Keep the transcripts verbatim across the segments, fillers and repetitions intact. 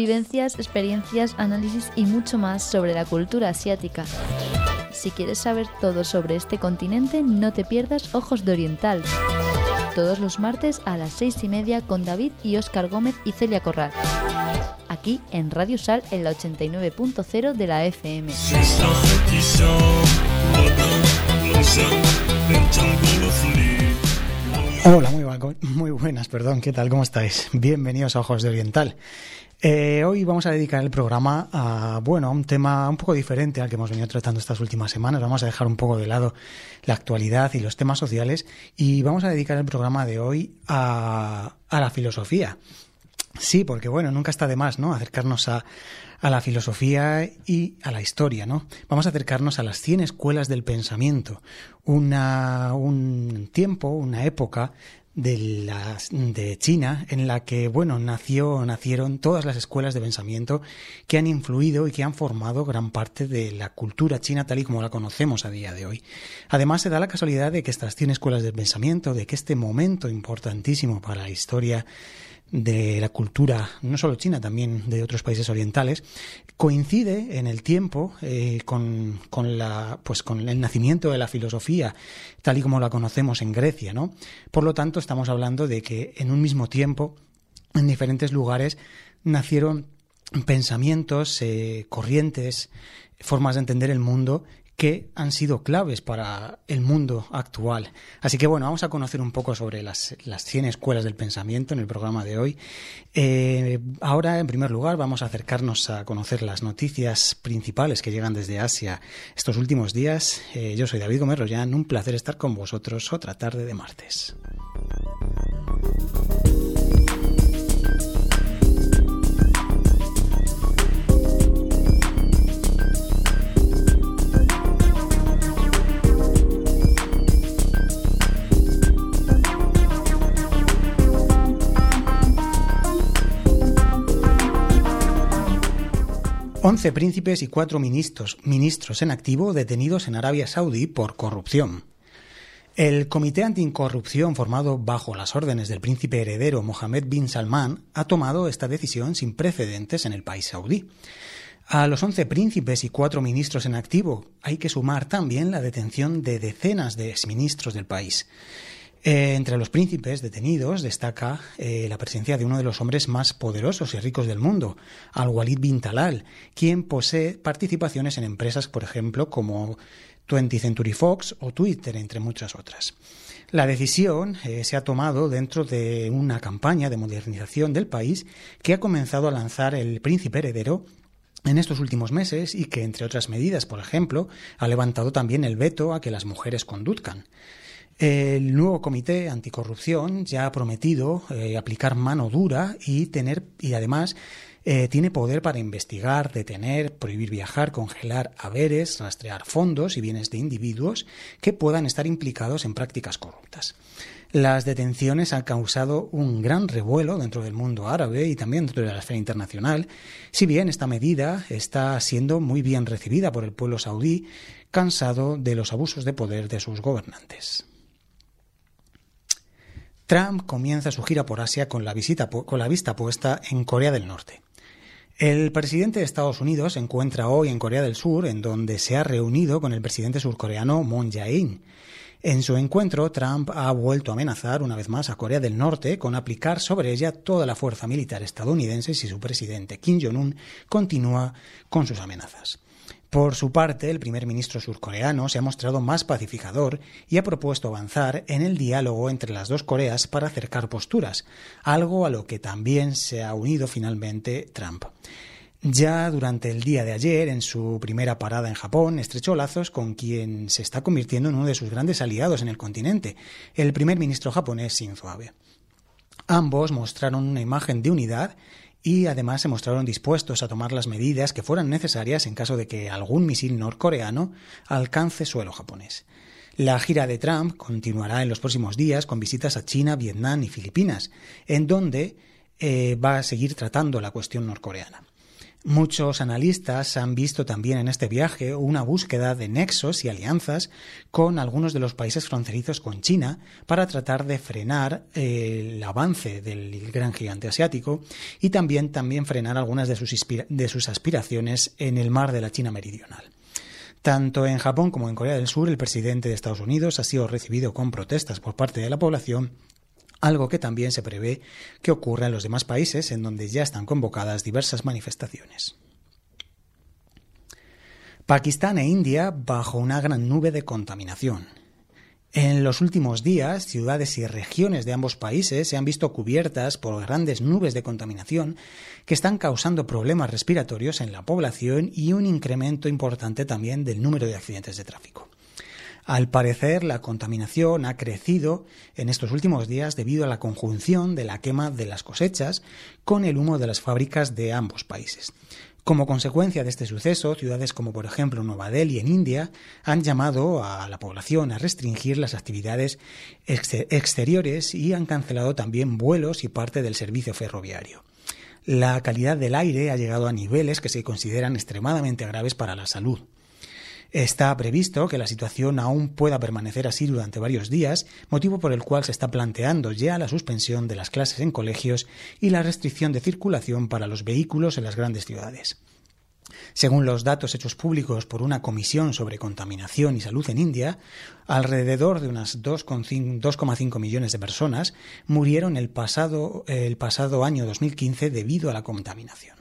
Vivencias, experiencias, análisis y mucho más sobre la cultura asiática. Si quieres saber todo sobre este continente, no te pierdas Ojos de Oriental. Todos los martes a las seis y media con David y Óscar Gómez y Celia Corral. Aquí en Radio Sal en la ochenta y nueve punto cero de la F M. Hola, muy, bu- muy buenas, perdón, ¿qué tal? ¿Cómo estáis? Bienvenidos a Ojos de Oriental. Eh, hoy vamos a dedicar el programa a, bueno, a un tema un poco diferente al que hemos venido tratando estas últimas semanas. Vamos a dejar un poco de lado la actualidad y los temas sociales y vamos a dedicar el programa de hoy a, a la filosofía. Sí, porque bueno, nunca está de más, ¿no? Acercarnos a, a la filosofía y a la historia, ¿no? Vamos a acercarnos a las cien escuelas del pensamiento, una, un tiempo, una época de, las, de China en la que, bueno, nació, nacieron todas las escuelas de pensamiento que han influido y que han formado gran parte de la cultura china tal y como la conocemos a día de hoy. Además, se da la casualidad de que estas cien escuelas del pensamiento, de que este momento importantísimo para la historia de la cultura, no solo china, también de otros países orientales, coincide en el tiempo eh, con, con, la, pues con el nacimiento de la filosofía, tal y como la conocemos en Grecia, ¿no? Por lo tanto, estamos hablando de que en un mismo tiempo, en diferentes lugares, nacieron pensamientos, eh, corrientes, formas de entender el mundo que han sido claves para el mundo actual. Así que bueno, vamos a conocer un poco sobre las, las cien escuelas del pensamiento en el programa de hoy. Eh, ahora, en primer lugar, vamos a acercarnos a conocer las noticias principales que llegan desde Asia estos últimos días. Eh, yo soy David Gómez Rollán, un placer estar con vosotros otra tarde de martes. Once príncipes y cuatro ministros, ministros en activo detenidos en Arabia Saudí por corrupción. El Comité Anticorrupción, formado bajo las órdenes del príncipe heredero Mohammed bin Salman, ha tomado esta decisión sin precedentes en el país saudí. A los once príncipes y cuatro ministros en activo hay que sumar también la detención de decenas de exministros del país. Eh, entre los príncipes detenidos destaca eh, la presencia de uno de los hombres más poderosos y ricos del mundo, Al-Walid bin Talal, quien posee participaciones en empresas, por ejemplo, como twentieth Century Fox o Twitter, entre muchas otras. La decisión eh, se ha tomado dentro de una campaña de modernización del país que ha comenzado a lanzar el príncipe heredero en estos últimos meses y que, entre otras medidas, por ejemplo, ha levantado también el veto a que las mujeres conduzcan. El nuevo Comité Anticorrupción ya ha prometido eh, aplicar mano dura y tener y además eh, tiene poder para investigar, detener, prohibir viajar, congelar haberes, rastrear fondos y bienes de individuos que puedan estar implicados en prácticas corruptas. Las detenciones han causado un gran revuelo dentro del mundo árabe y también dentro de la esfera internacional, si bien esta medida está siendo muy bien recibida por el pueblo saudí, cansado de los abusos de poder de sus gobernantes. Trump comienza su gira por Asia con la, visita, con la vista puesta en Corea del Norte. El presidente de Estados Unidos se encuentra hoy en Corea del Sur, en donde se ha reunido con el presidente surcoreano Moon Jae-in. En su encuentro, Trump ha vuelto a amenazar una vez más a Corea del Norte con aplicar sobre ella toda la fuerza militar estadounidense si su presidente Kim Jong-un continúa con sus amenazas. Por su parte, el primer ministro surcoreano se ha mostrado más pacificador y ha propuesto avanzar en el diálogo entre las dos Coreas para acercar posturas, algo a lo que también se ha unido finalmente Trump. Ya durante el día de ayer, en su primera parada en Japón, estrechó lazos con quien se está convirtiendo en uno de sus grandes aliados en el continente, el primer ministro japonés Shinzo Abe. Ambos mostraron una imagen de unidad y además se mostraron dispuestos a tomar las medidas que fueran necesarias en caso de que algún misil norcoreano alcance suelo japonés. La gira de Trump continuará en los próximos días con visitas a China, Vietnam y Filipinas, en donde eh, va a seguir tratando la cuestión norcoreana. Muchos analistas han visto también en este viaje una búsqueda de nexos y alianzas con algunos de los países fronterizos con China para tratar de frenar eh, el avance del gran gigante asiático y también, también frenar algunas de sus, de sus aspiraciones en el mar de la China meridional. Tanto en Japón como en Corea del Sur, el presidente de Estados Unidos ha sido recibido con protestas por parte de la población, algo que también se prevé que ocurra en los demás países en donde ya están convocadas diversas manifestaciones. Pakistán e India bajo una gran nube de contaminación. En los últimos días, ciudades y regiones de ambos países se han visto cubiertas por grandes nubes de contaminación que están causando problemas respiratorios en la población y un incremento importante también del número de accidentes de tráfico. Al parecer, la contaminación ha crecido en estos últimos días debido a la conjunción de la quema de las cosechas con el humo de las fábricas de ambos países. Como consecuencia de este suceso, ciudades como por ejemplo Nueva Delhi en India han llamado a la población a restringir las actividades ex- exteriores y han cancelado también vuelos y parte del servicio ferroviario. La calidad del aire ha llegado a niveles que se consideran extremadamente graves para la salud. Está previsto que la situación aún pueda permanecer así durante varios días, motivo por el cual se está planteando ya la suspensión de las clases en colegios y la restricción de circulación para los vehículos en las grandes ciudades. Según los datos hechos públicos por una comisión sobre contaminación y salud en India, alrededor de unas dos coma cinco millones de personas murieron el pasado, el pasado año dos mil quince debido a la contaminación.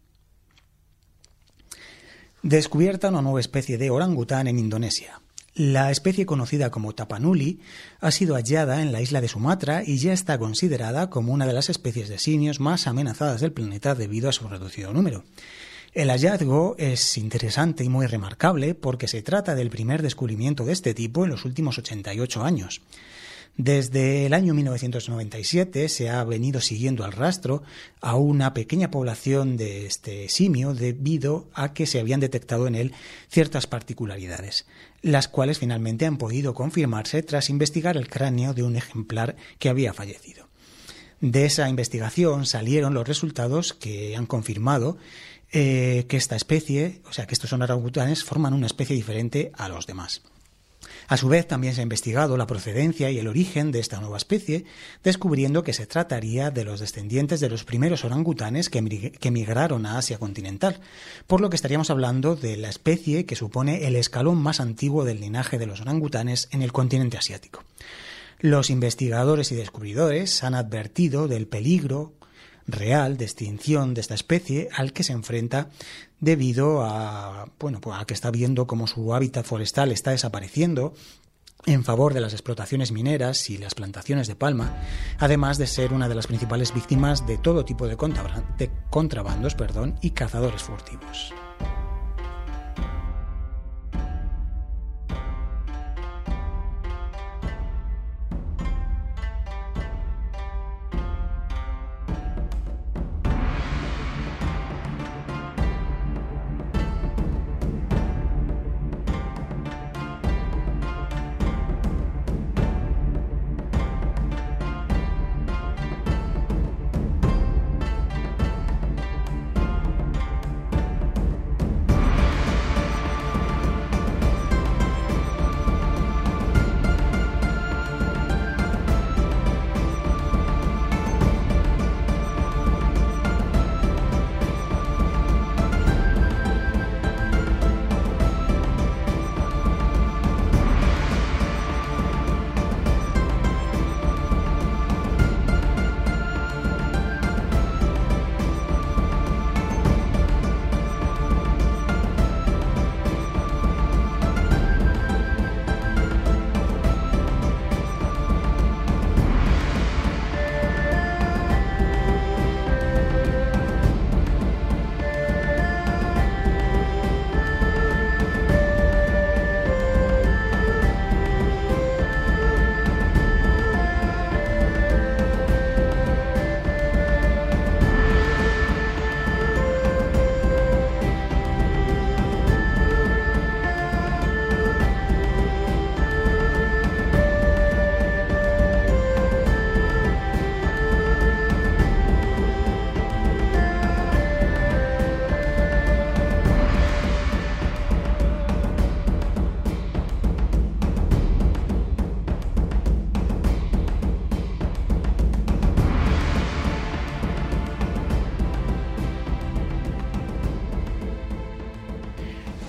Descubierta una nueva especie de orangután en Indonesia. La especie conocida como tapanuli ha sido hallada en la isla de Sumatra y ya está considerada como una de las especies de simios más amenazadas del planeta debido a su reducido número. El hallazgo es interesante y muy remarcable porque se trata del primer descubrimiento de este tipo en los últimos ochenta y ocho años. Desde el año mil novecientos noventa y siete se ha venido siguiendo al rastro a una pequeña población de este simio debido a que se habían detectado en él ciertas particularidades, las cuales finalmente han podido confirmarse tras investigar el cráneo de un ejemplar que había fallecido. De esa investigación salieron los resultados que han confirmado eh, que esta especie, o sea que estos orangutanes forman una especie diferente a los demás. A su vez, también se ha investigado la procedencia y el origen de esta nueva especie, descubriendo que se trataría de los descendientes de los primeros orangutanes que emigraron a Asia continental, por lo que estaríamos hablando de la especie que supone el escalón más antiguo del linaje de los orangutanes en el continente asiático. Los investigadores y descubridores han advertido del peligro real de extinción de esta especie al que se enfrenta debido a, bueno, pues a que está viendo cómo su hábitat forestal está desapareciendo en favor de las explotaciones mineras y las plantaciones de palma, además de ser una de las principales víctimas de todo tipo de, contra, de contrabandos perdón, y cazadores furtivos.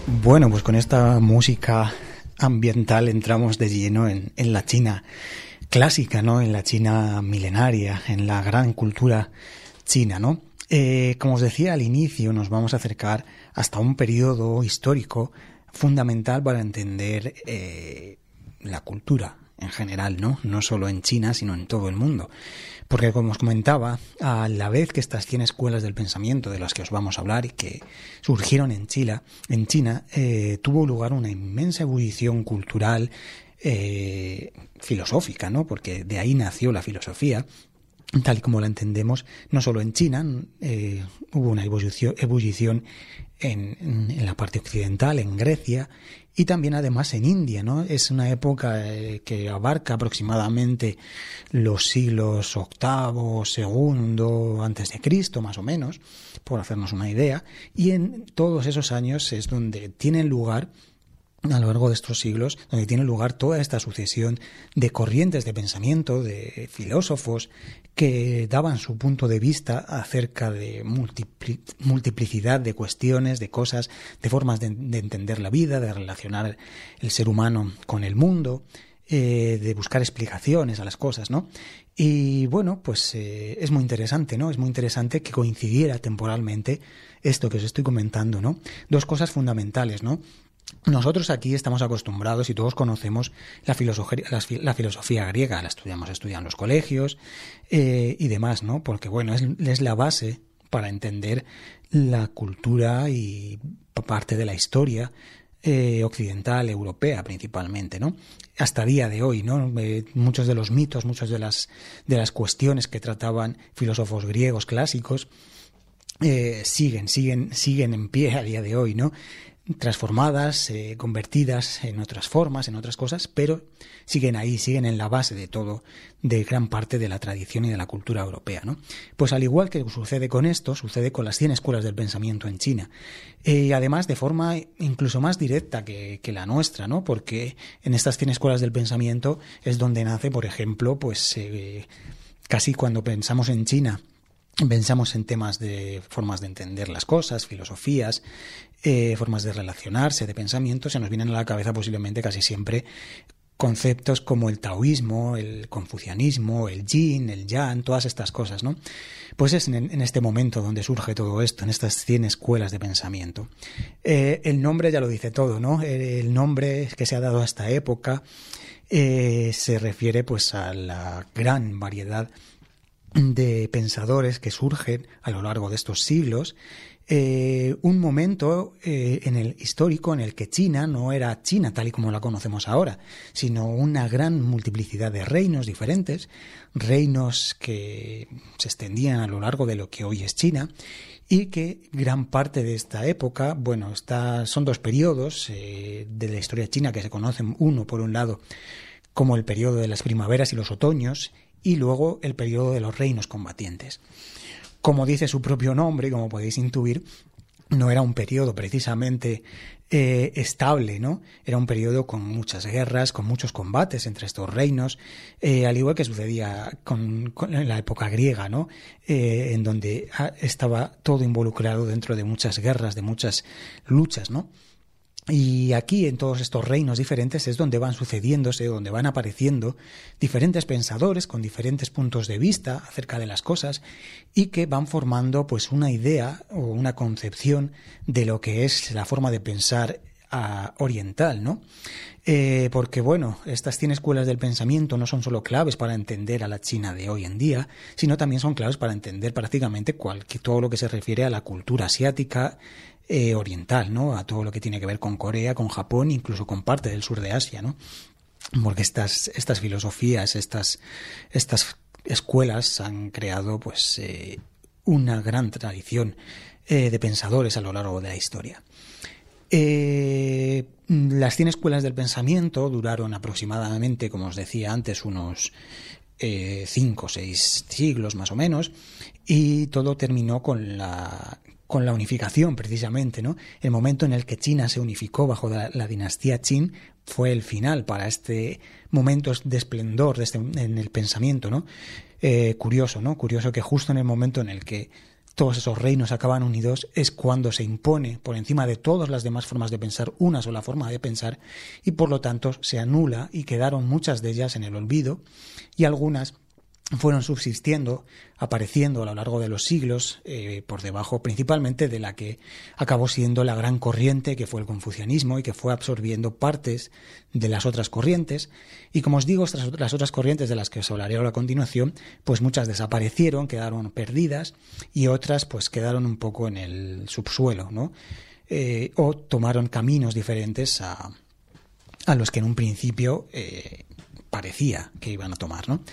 Bueno, pues con esta música ambiental entramos de lleno en, en la China clásica, ¿no? En la China milenaria, en la gran cultura china, ¿no? Eh, como os decía al inicio, nos vamos a acercar hasta un periodo histórico fundamental para entender eh, la cultura en general, ¿no? No solo en China, sino en todo el mundo. Porque, como os comentaba, a la vez que estas cien escuelas del pensamiento de las que os vamos a hablar y que surgieron en China, en China eh, tuvo lugar una inmensa ebullición cultural, eh, filosófica, ¿no? Porque de ahí nació la filosofía, tal y como la entendemos, no solo en China, eh, hubo una ebullición, ebullición en, en la parte occidental, en Grecia, y también además en India, ¿no? Es una época eh, que abarca aproximadamente los siglos octavo, segundo, antes de Cristo, más o menos, por hacernos una idea, y en todos esos años es donde tienen lugar, a lo largo de estos siglos, donde tiene lugar toda esta sucesión de corrientes de pensamiento, de filósofos que daban su punto de vista acerca de multipli- multiplicidad de cuestiones, de cosas, de formas de, de entender la vida, de relacionar el ser humano con el mundo, eh, de buscar explicaciones a las cosas, ¿no? Y bueno, pues eh, es muy interesante, ¿no? Es muy interesante que coincidiera temporalmente esto que os estoy comentando, ¿no? Dos cosas fundamentales, ¿no? Nosotros aquí estamos acostumbrados y todos conocemos la filosofía, la filosofía griega, la estudiamos, estudian en los colegios eh, y demás, ¿no? Porque, bueno, es, es la base para entender la cultura y parte de la historia eh, occidental, europea principalmente, ¿no? Hasta día de hoy, ¿no? Eh, muchos de los mitos, muchas de las, de las cuestiones que trataban filósofos griegos clásicos eh, siguen, siguen, siguen en pie a día de hoy, ¿no? Transformadas, eh, convertidas en otras formas, en otras cosas, pero siguen ahí, siguen en la base de todo, de gran parte de la tradición y de la cultura europea, ¿no? Pues al igual que sucede con esto, sucede con las cien escuelas del pensamiento en China. Y eh, además de forma incluso más directa que, que la nuestra, ¿no? Porque en estas cien escuelas del pensamiento es donde nace, por ejemplo, pues eh, casi cuando pensamos en China, pensamos en temas de formas de entender las cosas, filosofías, eh, formas de relacionarse, de pensamiento, se nos vienen a la cabeza posiblemente casi siempre conceptos como el taoísmo, el confucianismo, el yin, el yang, todas estas cosas, ¿no? Pues es en, en este momento donde surge todo esto, en estas cien escuelas de pensamiento. Eh, el nombre ya lo dice todo, ¿no? El nombre que se ha dado a esta época eh, se refiere pues a la gran variedad de pensadores que surgen a lo largo de estos siglos, eh, un momento eh, en el histórico en el que China no era China tal y como la conocemos ahora, sino una gran multiplicidad de reinos diferentes, reinos que se extendían a lo largo de lo que hoy es China, y que gran parte de esta época, bueno, está, son dos periodos eh, de la historia china que se conocen, uno por un lado como el periodo de las primaveras y los otoños, y luego el periodo de los reinos combatientes. Como dice su propio nombre, como podéis intuir, no era un periodo precisamente eh, estable, ¿no? Era un periodo con muchas guerras, con muchos combates entre estos reinos, eh, al igual que sucedía con, con en la época griega, ¿no? Eh, en donde estaba todo involucrado dentro de muchas guerras, de muchas luchas, ¿no? Y aquí, en todos estos reinos diferentes, es donde van sucediéndose, donde van apareciendo diferentes pensadores con diferentes puntos de vista acerca de las cosas y que van formando pues una idea o una concepción de lo que es la forma de pensar uh, oriental, ¿no? Eh, porque, bueno, estas cien escuelas del pensamiento no son solo claves para entender a la China de hoy en día, sino también son claves para entender prácticamente cualquier, todo lo que se refiere a la cultura asiática, Eh, oriental, ¿no? A todo lo que tiene que ver con Corea, con Japón, incluso con parte del sur de Asia, ¿no? Porque estas, estas filosofías, estas, estas escuelas han creado, pues, eh, una gran tradición eh, de pensadores a lo largo de la historia. Eh, las cien escuelas del pensamiento duraron aproximadamente, como os decía antes, unos eh, cinco o seis siglos más o menos, y todo terminó con la con la unificación precisamente, ¿no? El momento en el que China se unificó bajo la, la dinastía Qin fue el final para este momento de esplendor de este, en el pensamiento, ¿no? Eh, curioso, ¿no? Curioso que justo en el momento en el que todos esos reinos acaban unidos, es cuando se impone por encima de todas las demás formas de pensar una sola forma de pensar y por lo tanto se anula y quedaron muchas de ellas en el olvido y algunas fueron subsistiendo, apareciendo a lo largo de los siglos, eh, por debajo principalmente de la que acabó siendo la gran corriente que fue el confucianismo y que fue absorbiendo partes de las otras corrientes. Y como os digo, estas, las otras corrientes de las que os hablaré ahora a continuación, pues muchas desaparecieron, quedaron perdidas y otras pues quedaron un poco en el subsuelo, ¿no? Eh, o tomaron caminos diferentes a, a los que en un principio eh, parecía que iban a tomar, ¿no?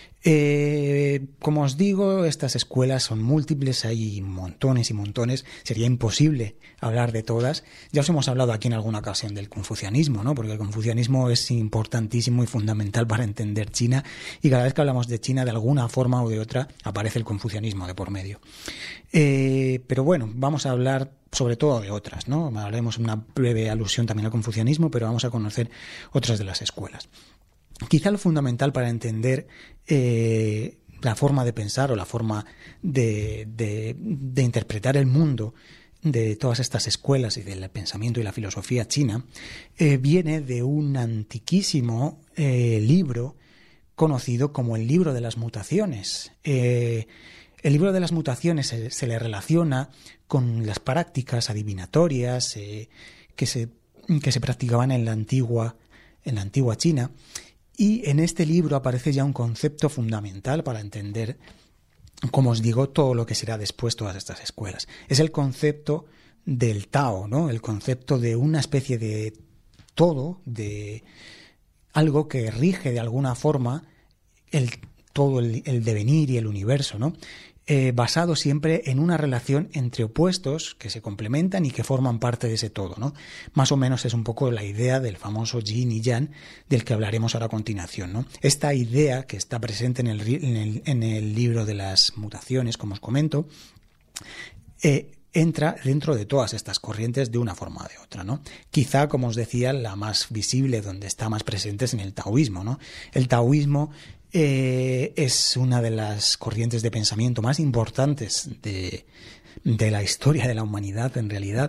Eh, como os digo, estas escuelas son múltiples, hay montones y montones, sería imposible hablar de todas. Ya os hemos hablado aquí en alguna ocasión del confucianismo, ¿no? Porque el confucianismo es importantísimo y fundamental para entender China y cada vez que hablamos de China, de alguna forma o de otra, aparece el confucianismo de por medio. Eh, pero bueno, vamos a hablar sobre todo de otras, ¿no? Haremos una breve alusión también al confucianismo, pero vamos a conocer otras de las escuelas. Quizá lo fundamental para entender eh, la forma de pensar o la forma de, de, de interpretar el mundo de todas estas escuelas y del pensamiento y la filosofía china eh, viene de un antiquísimo eh, libro conocido como el libro de las mutaciones. Eh, el libro de las mutaciones se, se le relaciona con las prácticas adivinatorias eh, que, se, que se practicaban en la antigua, en la antigua China. Y en este libro aparece ya un concepto fundamental para entender, como os digo, todo lo que será después todas estas escuelas. Es el concepto del Tao, ¿no? El concepto de una especie de todo, de algo que rige de alguna forma el, todo el, el devenir y el universo, ¿no? Eh, basado siempre en una relación entre opuestos que se complementan y que forman parte de ese todo, ¿no? Más o menos es un poco la idea del famoso yin y yang del que hablaremos ahora a continuación, ¿no? Esta idea que está presente en el, en el, en el libro de las mutaciones, como os comento, eh, entra dentro de todas estas corrientes de una forma o de otra, ¿no? Quizá, como os decía, la más visible, donde está más presente es en el taoísmo, ¿no? El taoísmo Eh, es una de las corrientes de pensamiento más importantes de, de la historia de la humanidad, en realidad.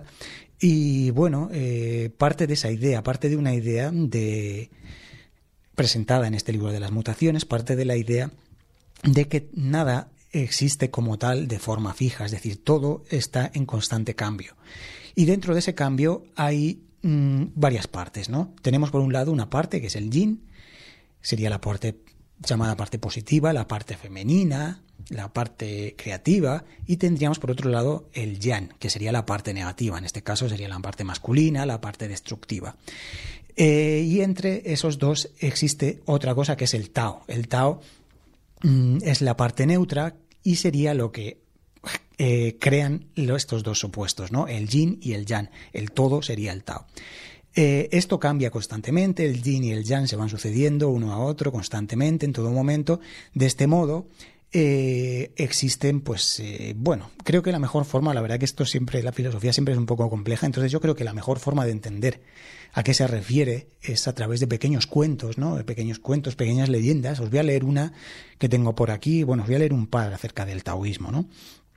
Y bueno, eh, parte de esa idea, parte de una idea de, presentada en este libro de las mutaciones, parte de la idea de que nada existe como tal de forma fija, es decir, todo está en constante cambio. Y dentro de ese cambio hay mmm, varias partes, ¿no? Tenemos por un lado una parte que es el yin, sería la parte llamada parte positiva, la parte femenina, la parte creativa, y tendríamos por otro lado el yang, que sería la parte negativa, en este caso sería la parte masculina, la parte destructiva. Eh, y entre esos dos existe otra cosa que es el Tao. El Tao mm, es la parte neutra y sería lo que eh, crean estos dos opuestos, ¿no? El yin y el yang. El todo sería el Tao. Eh, esto cambia constantemente, el yin y el yang se van sucediendo uno a otro constantemente en todo momento. De este modo eh, existen, pues, eh, bueno, creo que la mejor forma, la verdad que esto siempre, la filosofía siempre es un poco compleja, entonces yo creo que la mejor forma de entender a qué se refiere es a través de pequeños cuentos, ¿no? De pequeños cuentos, pequeñas leyendas. Os voy a leer una que tengo por aquí, bueno, os voy a leer un par acerca del taoísmo, ¿no?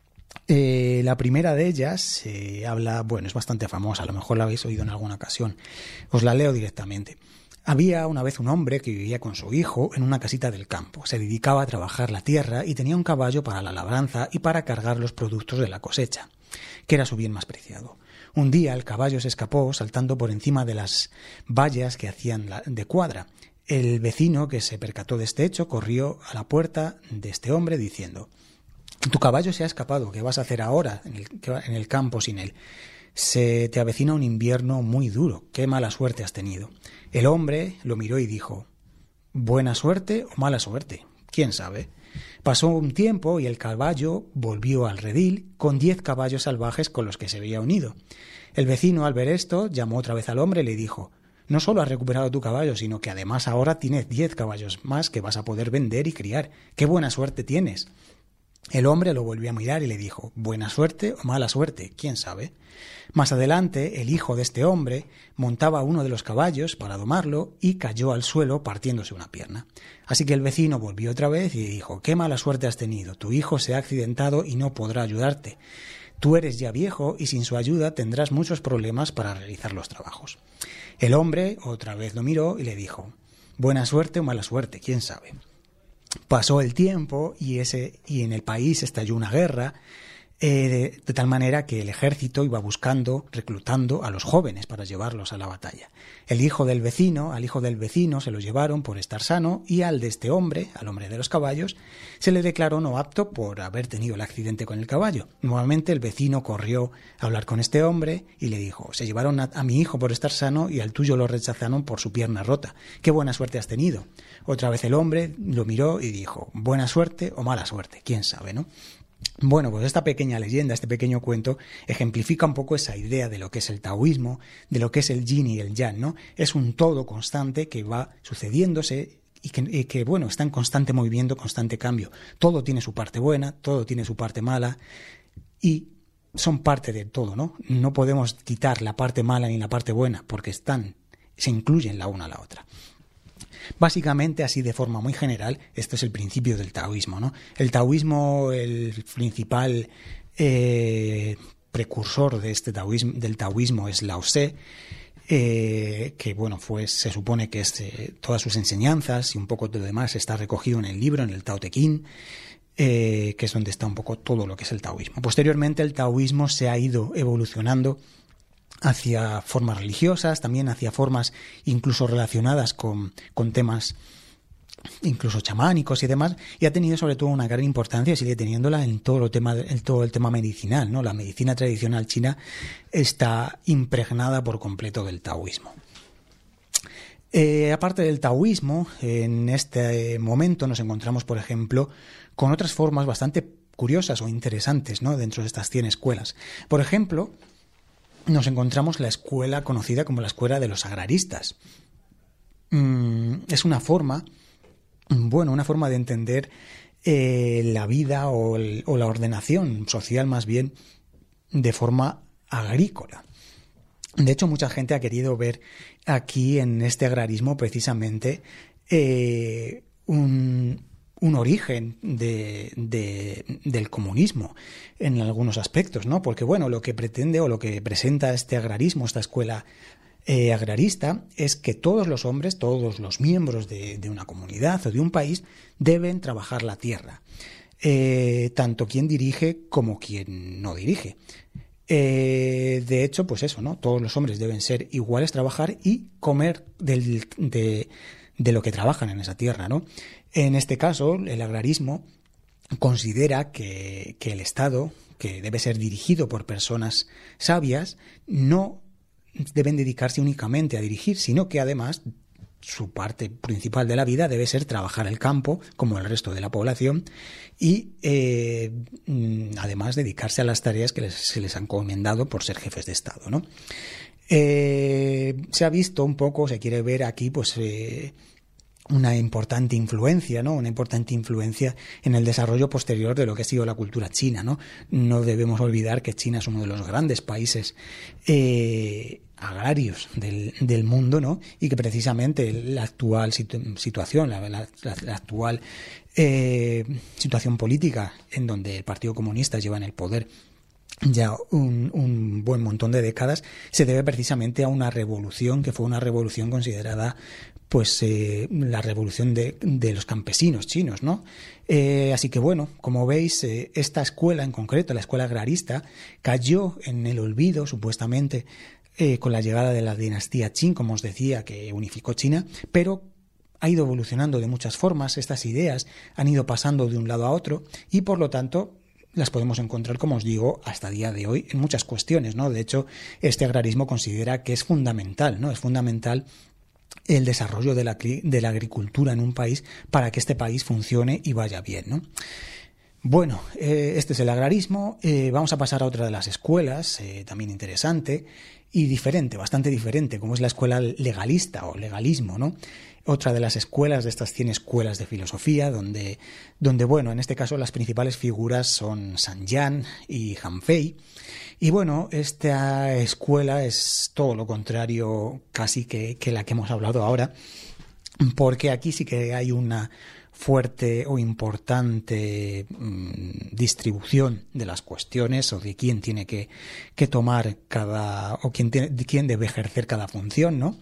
Eh, la primera de ellas eh, habla, bueno, es bastante famosa, a lo mejor la habéis oído en alguna ocasión. Os la leo directamente. Había una vez un hombre que vivía con su hijo en una casita del campo. Se dedicaba a trabajar la tierra y tenía un caballo para la labranza y para cargar los productos de la cosecha, que era su bien más preciado. Un día el caballo se escapó saltando por encima de las vallas que hacían de cuadra. El vecino, que se percató de este hecho, corrió a la puerta de este hombre diciendo: «Tu caballo se ha escapado, ¿qué vas a hacer ahora en el, en el campo sin él? Se te avecina un invierno muy duro, qué mala suerte has tenido». El hombre lo miró y dijo: «¿Buena suerte o mala suerte? ¿Quién sabe?». Pasó un tiempo y el caballo volvió al redil con diez caballos salvajes con los que se había unido. El vecino, al ver esto, llamó otra vez al hombre y le dijo: «No solo has recuperado tu caballo, sino que además ahora tienes diez caballos más que vas a poder vender y criar. ¡Qué buena suerte tienes!». El hombre lo volvió a mirar y le dijo: buena suerte o mala suerte, quién sabe. Más adelante, el hijo de este hombre montaba uno de los caballos para domarlo y cayó al suelo partiéndose una pierna. Así que el vecino volvió otra vez y dijo: qué mala suerte has tenido, tu hijo se ha accidentado y no podrá ayudarte. Tú eres ya viejo y sin su ayuda tendrás muchos problemas para realizar los trabajos. El hombre otra vez lo miró y le dijo: buena suerte o mala suerte, quién sabe. Pasó el tiempo y, ese, y en el país estalló una guerra, eh, de, de tal manera que el ejército iba buscando, reclutando a los jóvenes para llevarlos a la batalla. El hijo del vecino, al hijo del vecino se lo llevaron por estar sano, y al de este hombre, al hombre de los caballos, se le declaró no apto por haber tenido el accidente con el caballo. Nuevamente el vecino corrió a hablar con este hombre y le dijo: se llevaron a, a mi hijo por estar sano y al tuyo lo rechazaron por su pierna rota. Qué buena suerte has tenido. Otra vez el hombre lo miró y dijo: buena suerte o mala suerte, quién sabe, ¿no? Bueno, pues esta pequeña leyenda, este pequeño cuento, ejemplifica un poco esa idea de lo que es el taoísmo, de lo que es el yin y el yang, ¿no? Es un todo constante que va sucediéndose y que, y que, bueno, está en constante movimiento, constante cambio. Todo tiene su parte buena, todo tiene su parte mala y son parte de todo, ¿no? No podemos quitar la parte mala ni la parte buena porque están, se incluyen la una a la otra. Básicamente, así de forma muy general, esto es el principio del taoísmo, ¿no? El taoísmo, el principal eh, precursor de este taoísmo, del taoísmo es Lao Tse, eh, que bueno, pues se supone que es, eh, todas sus enseñanzas y un poco de lo demás está recogido en el libro, en el Tao Te Ching, eh, que es donde está un poco todo lo que es el taoísmo. Posteriormente, el taoísmo se ha ido evolucionando hacia formas religiosas, también hacia formas incluso relacionadas con, con temas incluso chamánicos y demás, y ha tenido sobre todo una gran importancia y sigue teniéndola en todo el tema, en todo el tema medicinal, ¿no? La medicina tradicional china está impregnada por completo del taoísmo. Eh, aparte del taoísmo, en este momento nos encontramos, por ejemplo, con otras formas bastante curiosas o interesantes, ¿no? Dentro de estas cien escuelas. Por ejemplo, nos encontramos la escuela conocida como la escuela de los agraristas. Mm, es una forma, bueno, una forma de entender eh, la vida o, el, o la ordenación social más bien de forma agrícola. De hecho, mucha gente ha querido ver aquí en este agrarismo precisamente eh, un... un origen de, de, del comunismo en algunos aspectos, ¿no? Porque, bueno, lo que pretende o lo que presenta este agrarismo, esta escuela eh, agrarista, es que todos los hombres, todos los miembros de, de una comunidad o de un país deben trabajar la tierra, eh, tanto quien dirige como quien no dirige. Eh, de hecho, pues eso, ¿no? Todos los hombres deben ser iguales, trabajar y comer del, de, de lo que trabajan en esa tierra, ¿no? En este caso, el agrarismo considera que, que el Estado, que debe ser dirigido por personas sabias, no deben dedicarse únicamente a dirigir, sino que además su parte principal de la vida debe ser trabajar el campo, como el resto de la población, y eh, además dedicarse a las tareas que les, se les han encomendado por ser jefes de Estado, ¿no? Eh, se ha visto un poco, se quiere ver aquí, pues... Eh, una importante influencia, ¿no? Una importante influencia en el desarrollo posterior de lo que ha sido la cultura china, ¿no? No debemos olvidar que China es uno de los grandes países eh, agrarios del, del mundo, ¿no? Y que precisamente la actual situ- situación, la, la, la actual eh, situación política en donde el Partido Comunista lleva en el poder ya un, un buen montón de décadas, se debe precisamente a una revolución que fue una revolución considerada pues eh, la revolución de, de los campesinos chinos, ¿no? Eh, así que bueno, como veis, eh, esta escuela en concreto, la escuela agrarista, cayó en el olvido supuestamente eh, con la llegada de la dinastía Qing, como os decía, que unificó China, pero ha ido evolucionando de muchas formas, estas ideas han ido pasando de un lado a otro y por lo tanto las podemos encontrar, como os digo, hasta el día de hoy en muchas cuestiones, ¿no? De hecho, este agrarismo considera que es fundamental, ¿no? Es fundamental el desarrollo de la, de la agricultura en un país para que este país funcione y vaya bien, ¿no? Bueno, eh, este es el agrarismo. Eh, vamos a pasar a otra de las escuelas, eh, también interesante, y diferente, bastante diferente, como es la escuela legalista o legalismo, ¿no? Otra de las escuelas de estas cien escuelas de filosofía, donde, donde bueno, en este caso las principales figuras son San Yan y Han Fei. Y bueno, esta escuela es todo lo contrario casi que, que la que hemos hablado ahora, porque aquí sí que hay una fuerte o importante mmm, distribución de las cuestiones o de quién tiene que, que tomar cada, o quién, tiene, quién debe ejercer cada función, ¿no?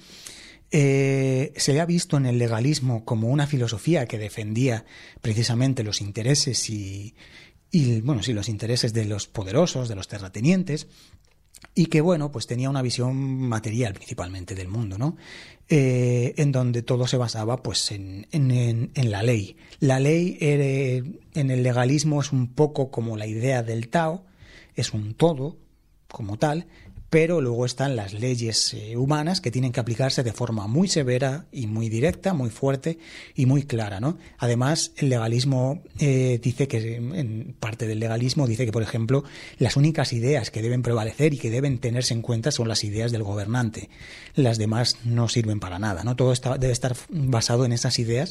Eh, se le ha visto en el legalismo como una filosofía que defendía precisamente los intereses y, y bueno, sí, los intereses de los poderosos, de los terratenientes, y que bueno, pues tenía una visión material principalmente del mundo, ¿no? Eh, en donde todo se basaba pues en, en, en, en la ley. La ley eh, en el legalismo es un poco como la idea del Tao, es un todo como tal, pero luego están las leyes eh, humanas que tienen que aplicarse de forma muy severa y muy directa, muy fuerte y muy clara, ¿no? Además, el legalismo eh, dice que, en parte del legalismo, dice que, por ejemplo, las únicas ideas que deben prevalecer y que deben tenerse en cuenta son las ideas del gobernante. Las demás no sirven para nada, ¿no? Todo está, debe estar basado en esas ideas.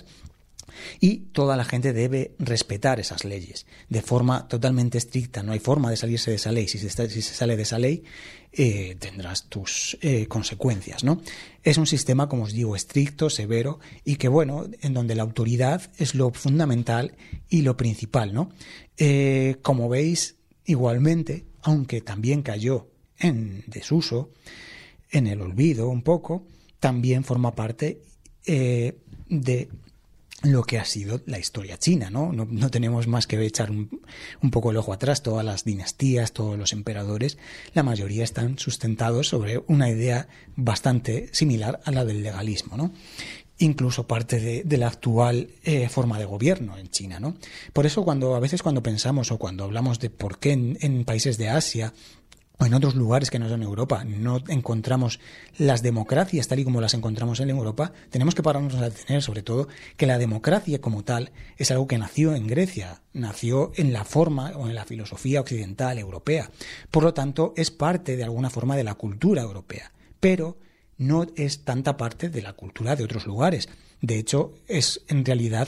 Y toda la gente debe respetar esas leyes de forma totalmente estricta. No hay forma de salirse de esa ley. Si se, está, si se sale de esa ley, eh, tendrás tus eh, consecuencias, ¿no? Es un sistema, como os digo, estricto, severo y que, bueno, en donde la autoridad es lo fundamental y lo principal, ¿no? Eh, como veis, igualmente, aunque también cayó en desuso, en el olvido un poco, también forma parte eh, de lo que ha sido la historia china, ¿no? No, no tenemos más que echar un, un poco el ojo atrás. Todas las dinastías, todos los emperadores, la mayoría están sustentados sobre una idea bastante similar a la del legalismo, ¿no? Incluso parte de, de la actual eh, forma de gobierno en China, ¿no? Por eso cuando a veces cuando pensamos o cuando hablamos de por qué en, en países de Asia o en otros lugares que no son Europa no encontramos las democracias tal y como las encontramos en Europa, tenemos que pararnos a detener sobre todo que la democracia como tal es algo que nació en Grecia, nació en la forma o en la filosofía occidental europea. Por lo tanto, es parte de alguna forma de la cultura europea, pero no es tanta parte de la cultura de otros lugares. De hecho, es en realidad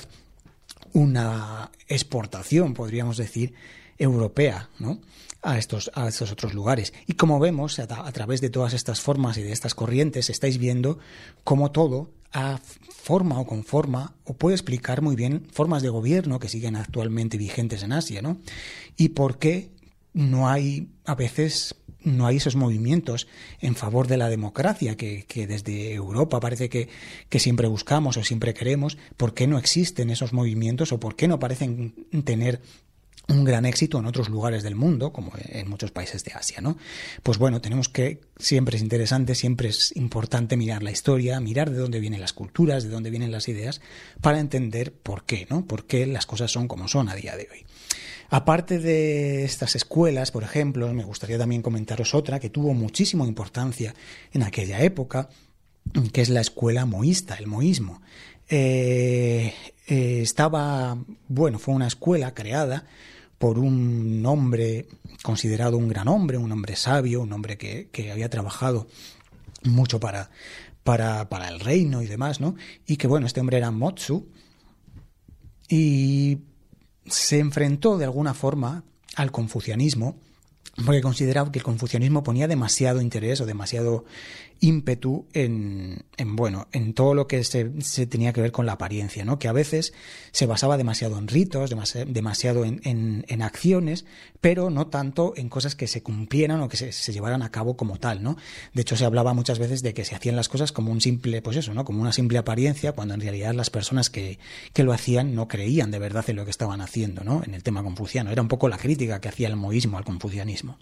una exportación, podríamos decir, europea, ¿no? a estos, a estos otros lugares. Y como vemos, a, a través de todas estas formas y de estas corrientes, estáis viendo cómo todo a forma o con forma, o puede explicar muy bien formas de gobierno que siguen actualmente vigentes en Asia, ¿no? Y por qué no hay, a veces, no hay esos movimientos en favor de la democracia que, que desde Europa parece que, que siempre buscamos o siempre queremos. ¿Por qué no existen esos movimientos o por qué no parecen tener un gran éxito en otros lugares del mundo, como en muchos países de Asia, ¿no? Pues bueno, tenemos que, siempre es interesante, siempre es importante mirar la historia, mirar de dónde vienen las culturas, de dónde vienen las ideas, para entender por qué, ¿no? Por qué las cosas son como son a día de hoy. Aparte de estas escuelas, por ejemplo, me gustaría también comentaros otra que tuvo muchísima importancia en aquella época, que es la escuela moísta, el moísmo. Eh, eh, estaba, bueno, fue una escuela creada por un hombre considerado un gran hombre, un hombre sabio, un hombre que, que había trabajado mucho para, para, para el reino y demás, ¿no? Y que, bueno, este hombre era Motsu y se enfrentó de alguna forma al confucianismo porque consideraba que el confucianismo ponía demasiado interés o demasiado ímpetu en, en bueno, en todo lo que se, se tenía que ver con la apariencia, ¿no? Que a veces se basaba demasiado en ritos, demasiado, demasiado en, en, en acciones, pero no tanto en cosas que se cumplieran o que se, se llevaran a cabo como tal, ¿no? De hecho, se hablaba muchas veces de que se hacían las cosas como un simple, pues eso, ¿no? Como una simple apariencia, cuando en realidad las personas que, que lo hacían no creían de verdad en lo que estaban haciendo, ¿no? En el tema confuciano. Era un poco la crítica que hacía el moísmo al confucianismo.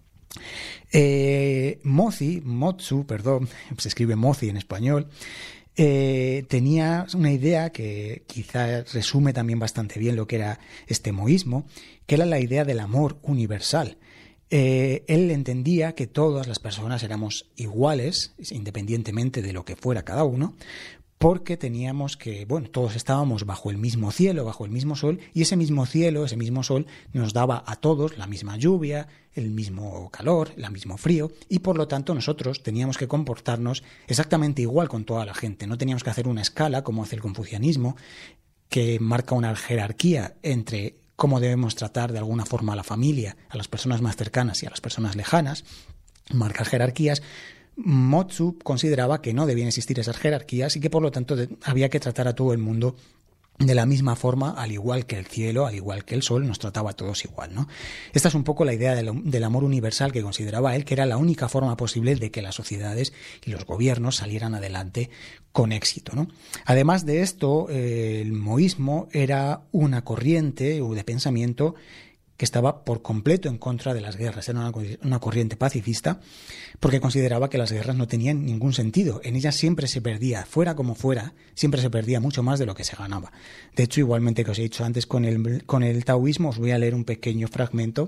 Eh, Mozi, Motsu, perdón, se escribe Mozi en español, eh, tenía una idea que quizá resume también bastante bien lo que era este moísmo, que era la idea del amor universal. Eh, él entendía que todas las personas éramos iguales, independientemente de lo que fuera cada uno, porque teníamos que, bueno, todos estábamos bajo el mismo cielo, bajo el mismo sol, y ese mismo cielo, ese mismo sol nos daba a todos la misma lluvia, el mismo calor, el mismo frío, y por lo tanto nosotros teníamos que comportarnos exactamente igual con toda la gente. No teníamos que hacer una escala como hace el confucianismo, que marca una jerarquía entre cómo debemos tratar de alguna forma a la familia, a las personas más cercanas y a las personas lejanas, marca jerarquías. Mo Tzu consideraba que no debían existir esas jerarquías y que por lo tanto había que tratar a todo el mundo de la misma forma, al igual que el cielo, al igual que el sol, nos trataba a todos igual, ¿no? Esta es un poco la idea del, del amor universal que consideraba él que era la única forma posible de que las sociedades y los gobiernos salieran adelante con éxito, ¿no? Además de esto, eh, el moísmo era una corriente de pensamiento que estaba por completo en contra de las guerras. Era una, una corriente pacifista porque consideraba que las guerras no tenían ningún sentido. En ellas siempre se perdía, fuera como fuera, siempre se perdía mucho más de lo que se ganaba. De hecho, igualmente que os he dicho antes con el, con el taoísmo, os voy a leer un pequeño fragmento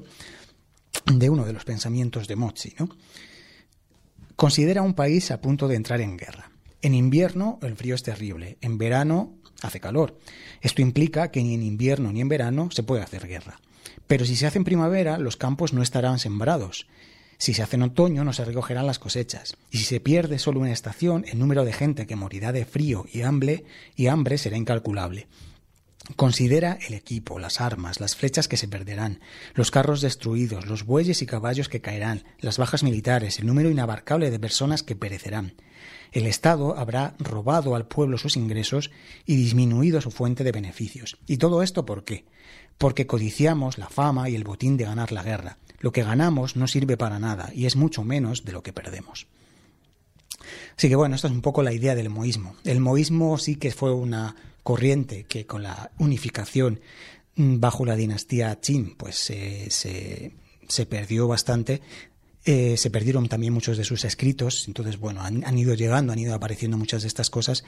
de uno de los pensamientos de Mo Tzu, ¿no? Considera un país a punto de entrar en guerra. En invierno el frío es terrible, en verano hace calor. Esto implica que ni en invierno ni en verano se puede hacer guerra. Pero si se hace en primavera, los campos no estarán sembrados. Si se hace en otoño, no se recogerán las cosechas. Y si se pierde solo una estación, el número de gente que morirá de frío y hambre, y hambre será incalculable. Considera el equipo, las armas, las flechas que se perderán, los carros destruidos, los bueyes y caballos que caerán, las bajas militares, el número inabarcable de personas que perecerán. El Estado habrá robado al pueblo sus ingresos y disminuido su fuente de beneficios. ¿Y todo esto por qué? Porque codiciamos la fama y el botín de ganar la guerra. Lo que ganamos no sirve para nada y es mucho menos de lo que perdemos. Así que bueno, esta es un poco la idea del moísmo. El moísmo sí que fue una corriente que con la unificación bajo la dinastía Qin pues eh, se, se perdió bastante. Eh, se perdieron también muchos de sus escritos, entonces bueno, han, han ido llegando, han ido apareciendo muchas de estas cosas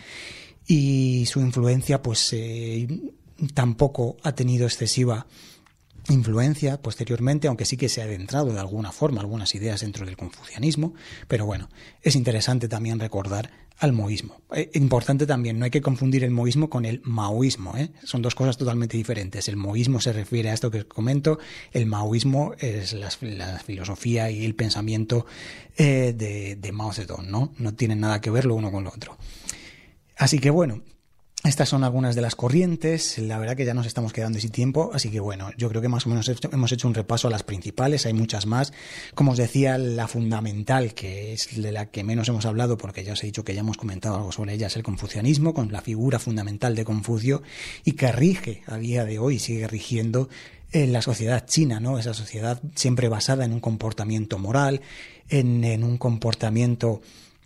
y su influencia pues eh, tampoco ha tenido excesiva influencia posteriormente, aunque sí que se ha adentrado de alguna forma algunas ideas dentro del confucianismo, pero bueno, es interesante también recordar al moísmo. Eh, importante también, no hay que confundir el moísmo con el maoísmo, ¿eh? Son dos cosas totalmente diferentes. El moísmo se refiere a esto que os comento, el maoísmo es la, la filosofía y el pensamiento eh, de, de Mao Zedong, ¿no? No tienen nada que ver lo uno con lo otro. Así que bueno, estas son algunas de las corrientes. La verdad que ya nos estamos quedando sin tiempo, así que bueno, yo creo que más o menos hemos hecho un repaso a las principales, hay muchas más. Como os decía, la fundamental, que es de la que menos hemos hablado, porque ya os he dicho que ya hemos comentado algo sobre ella, es el confucianismo, con la figura fundamental de Confucio, y que rige a día de hoy, sigue rigiendo en la sociedad china, ¿no? Esa sociedad siempre basada en un comportamiento moral, en, en un comportamiento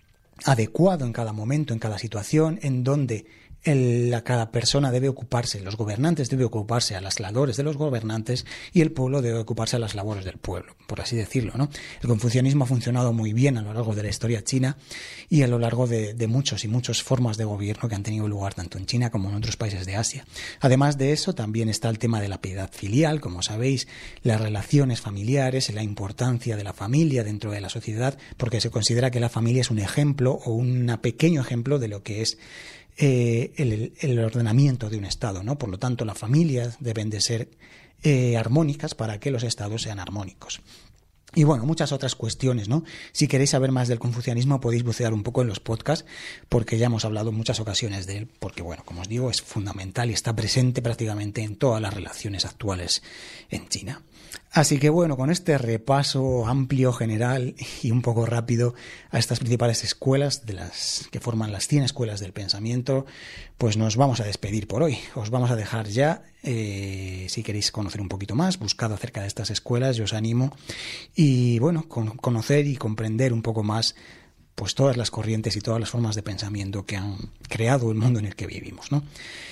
adecuado en cada momento, en cada situación, en donde El, la, cada persona debe ocuparse, los gobernantes deben ocuparse a las labores de los gobernantes y el pueblo debe ocuparse a las labores del pueblo, por así decirlo, ¿no? El confucianismo ha funcionado muy bien a lo largo de la historia china y a lo largo de, de muchos y muchas formas de gobierno que han tenido lugar tanto en China como en otros países de Asia. Además de eso, también está el tema de la piedad filial, como sabéis, las relaciones familiares, la importancia de la familia dentro de la sociedad, porque se considera que la familia es un ejemplo o un pequeño ejemplo de lo que es Eh, el, el ordenamiento de un Estado, ¿no? Por lo tanto, las familias deben de ser eh, armónicas para que los Estados sean armónicos. Y bueno, muchas otras cuestiones, ¿no? Si queréis saber más del confucianismo podéis bucear un poco en los podcasts, porque ya hemos hablado en muchas ocasiones de él, porque bueno, como os digo, es fundamental y está presente prácticamente en todas las relaciones actuales en China. Así que bueno, con este repaso amplio, general y un poco rápido a estas principales escuelas de las que forman las cien escuelas del pensamiento, pues nos vamos a despedir por hoy. Os vamos a dejar ya, eh, si queréis conocer un poquito más, buscad acerca de estas escuelas, yo os animo, y bueno, con, conocer y comprender un poco más pues todas las corrientes y todas las formas de pensamiento que han creado el mundo en el que vivimos, ¿no?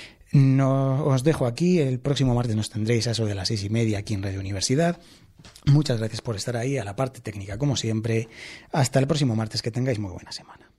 No, os dejo aquí, el próximo martes nos tendréis a eso de las seis y media aquí en Radio Universidad. Muchas gracias por estar ahí, a la parte técnica como siempre. Hasta el próximo martes, que tengáis muy buena semana.